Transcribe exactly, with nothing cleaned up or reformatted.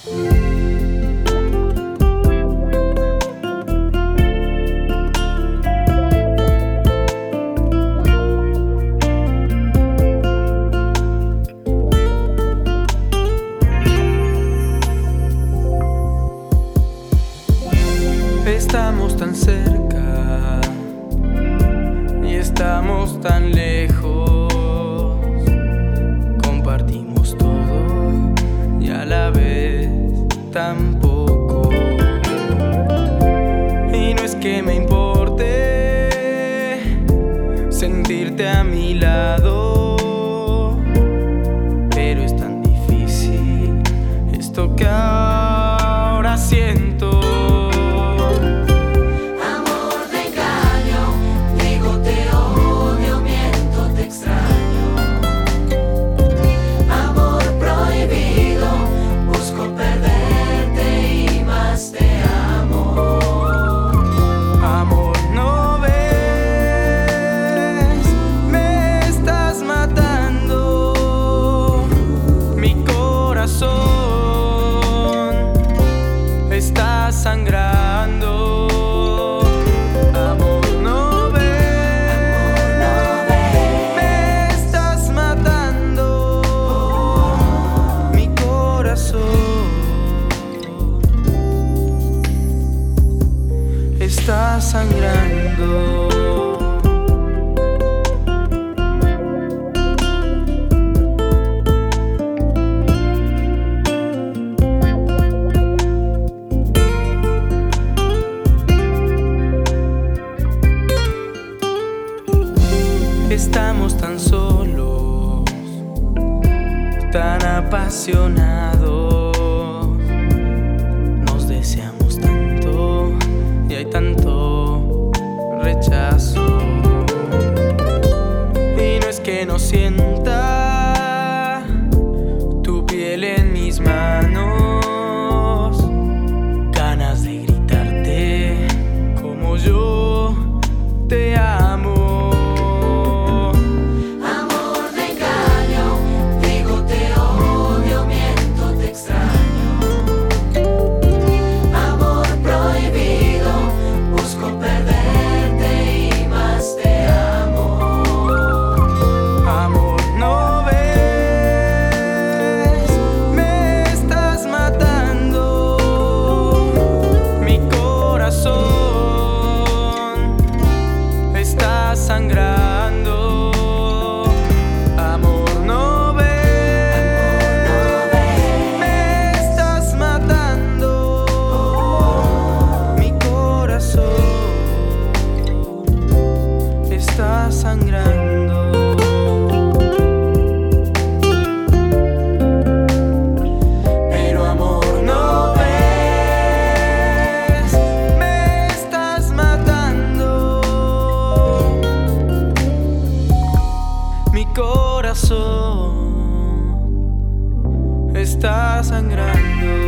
Estamos tan cerca y estamos tan lejos. Compartimos todo y a la vez tan poco. Y no es que me importe sentirte a mi lado, pero es tan difícil esto que ahora siento. Está sangrando. Amor, no ves, me estás matando. Mi corazón está sangrando. Estamos tan solos, tan apasionados, nos deseamos tanto y hay tanto rechazo. Y no es que no sienta tu piel en mis manos, ganas de gritarte como yo te amo. Sangrando. Amor, no ves, me estás matando. Mi corazón está sangrando. Pero amor, no ves, me estás matando. Mi corazón está sangrando.